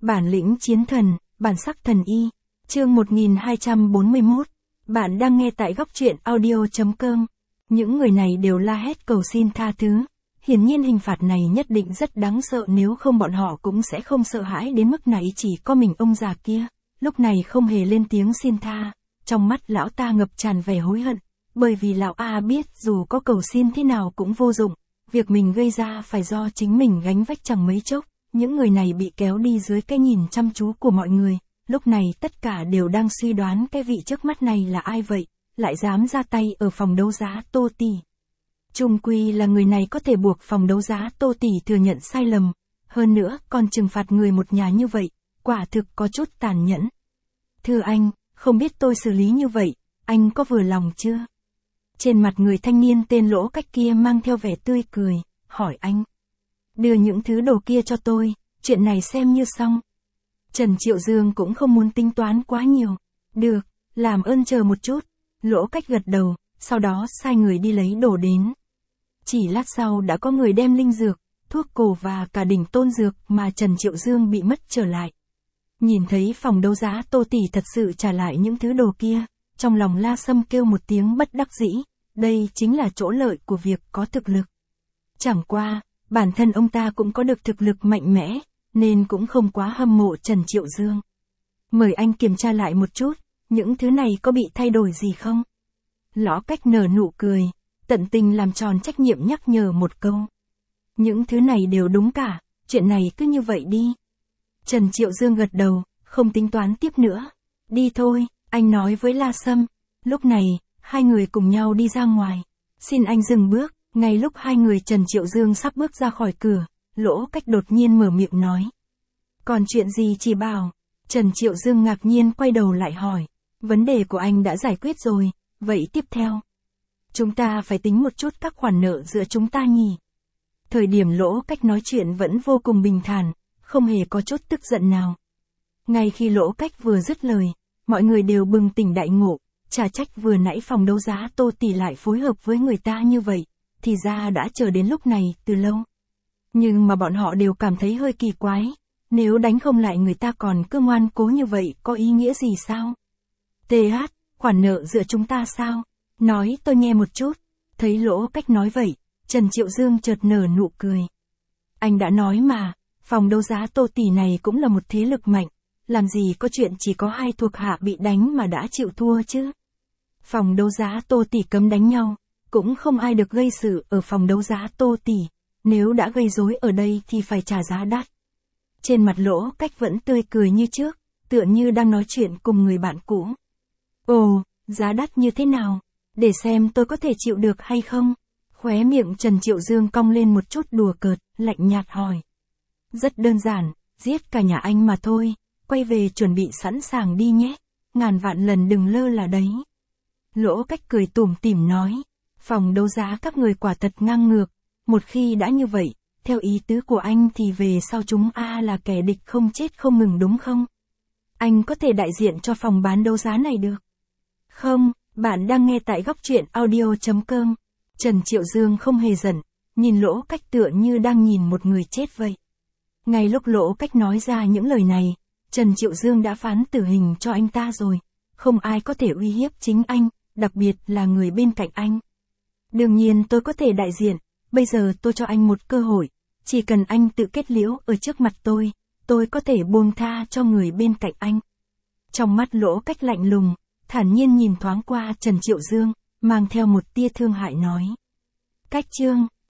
Bản lĩnh chiến thần, bản sắc thần y. Chương 1241. Bạn đang nghe tại góc truyện audio.com. Những người này đều la hét cầu xin tha thứ. Hiển nhiên hình phạt này nhất định rất đáng sợ, nếu không bọn họ cũng sẽ không sợ hãi đến mức này. Chỉ có mình ông già kia, lúc này không hề lên tiếng xin tha. Trong mắt lão ta ngập tràn vẻ hối hận, bởi vì lão A biết dù có cầu xin thế nào cũng vô dụng. Việc mình gây ra phải do chính mình gánh vách. Chẳng mấy chốc, những người này bị kéo đi dưới cái nhìn chăm chú của mọi người. Lúc này tất cả đều đang suy đoán cái vị trước mắt này là ai vậy, lại dám ra tay ở phòng đấu giá Tô Tỷ. Chung quy là người này có thể buộc phòng đấu giá Tô Tỷ thừa nhận sai lầm, hơn nữa còn trừng phạt người một nhà như vậy, quả thực có chút tàn nhẫn. Thưa anh, không biết tôi xử lý như vậy, anh có vừa lòng chưa? Trên mặt người thanh niên tên Lỗ Cách kia mang theo vẻ tươi cười, hỏi anh. Đưa những thứ đồ kia cho tôi, chuyện này xem như xong. Trần Triệu Dương cũng không muốn tính toán quá nhiều. Được, làm ơn chờ một chút. Lỗ Cách gật đầu, sau đó sai người đi lấy đồ đến. Chỉ lát sau đã có người đem linh dược, thuốc cổ và cả đỉnh tôn dược mà Trần Triệu Dương bị mất trở lại. Nhìn thấy phòng đấu giá Tô Tỷ thật sự trả lại những thứ đồ kia, trong lòng La Sâm kêu một tiếng bất đắc dĩ. Đây chính là chỗ lợi của việc có thực lực. Chẳng qua, bản thân ông ta cũng có được thực lực mạnh mẽ, nên cũng không quá hâm mộ Trần Triệu Dương. Mời anh kiểm tra lại một chút, những thứ này có bị thay đổi gì không? Lỗ Cách nở nụ cười, tận tình làm tròn trách nhiệm nhắc nhở một câu. Những thứ này đều đúng cả, chuyện này cứ như vậy đi. Trần Triệu Dương gật đầu, không tính toán tiếp nữa. Đi thôi, anh nói với La Sâm. Lúc này, hai người cùng nhau đi ra ngoài. Xin anh dừng bước. Ngay lúc hai người Trần Triệu Dương sắp bước ra khỏi cửa, Lỗ Cách đột nhiên mở miệng nói. Còn chuyện gì chỉ bảo? Trần Triệu Dương ngạc nhiên quay đầu lại hỏi. Vấn đề của anh đã giải quyết rồi, vậy tiếp theo? Chúng ta phải tính một chút các khoản nợ giữa chúng ta nhỉ? Thời điểm Lỗ Cách nói chuyện vẫn vô cùng bình thản, không hề có chút tức giận nào. Ngay khi Lỗ Cách vừa dứt lời, mọi người đều bừng tỉnh đại ngộ, chả trách vừa nãy phòng đấu giá Tô Tỷ lại phối hợp với người ta như vậy. Thì ra đã chờ đến lúc này từ lâu. Nhưng mà bọn họ đều cảm thấy hơi kỳ quái. Nếu đánh không lại người ta còn cứ ngoan cố như vậy có ý nghĩa gì sao? TH, khoản nợ giữa chúng ta sao? Nói tôi nghe một chút. Thấy Lỗ Cách nói vậy, Trần Triệu Dương chợt nở nụ cười. Anh đã nói mà, phòng đấu giá Tô Tỷ này cũng là một thế lực mạnh. Làm gì có chuyện chỉ có hai thuộc hạ bị đánh mà đã chịu thua chứ? Phòng đấu giá Tô Tỷ cấm đánh nhau. Cũng không ai được gây sự ở phòng đấu giá Tô Tỷ, nếu đã gây rối ở đây thì phải trả giá đắt. Trên mặt Lỗ Cách vẫn tươi cười như trước, tựa như đang nói chuyện cùng người bạn cũ. Ồ, giá đắt như thế nào? Để xem tôi có thể chịu được hay không? Khóe miệng Trần Triệu Dương cong lên một chút đùa cợt, lạnh nhạt hỏi. Rất đơn giản, giết cả nhà anh mà thôi, quay về chuẩn bị sẵn sàng đi nhé, ngàn vạn lần đừng lơ là đấy. Lỗ Cách cười tủm tỉm nói. Phòng đấu giá các người quả thật ngang ngược, một khi đã như vậy, theo ý tứ của anh thì về sau chúng là kẻ địch không chết không ngừng đúng không? Anh có thể đại diện cho phòng bán đấu giá này được? Không, bạn đang nghe tại góc truyện audio.com. Trần Triệu Dương không hề giận, nhìn Lỗ Cách tựa như đang nhìn một người chết vậy. Ngay lúc Lỗ Cách nói ra những lời này, Trần Triệu Dương đã phán tử hình cho anh ta rồi. Không ai có thể uy hiếp chính anh, đặc biệt là người bên cạnh anh. Đương nhiên tôi có thể đại diện, bây giờ tôi cho anh một cơ hội, chỉ cần anh tự kết liễu ở trước mặt tôi có thể buông tha cho người bên cạnh anh. Trong mắt Lỗ Cách lạnh lùng, thản nhiên nhìn thoáng qua Trần Triệu Dương, mang theo một tia thương hại nói. Cách chương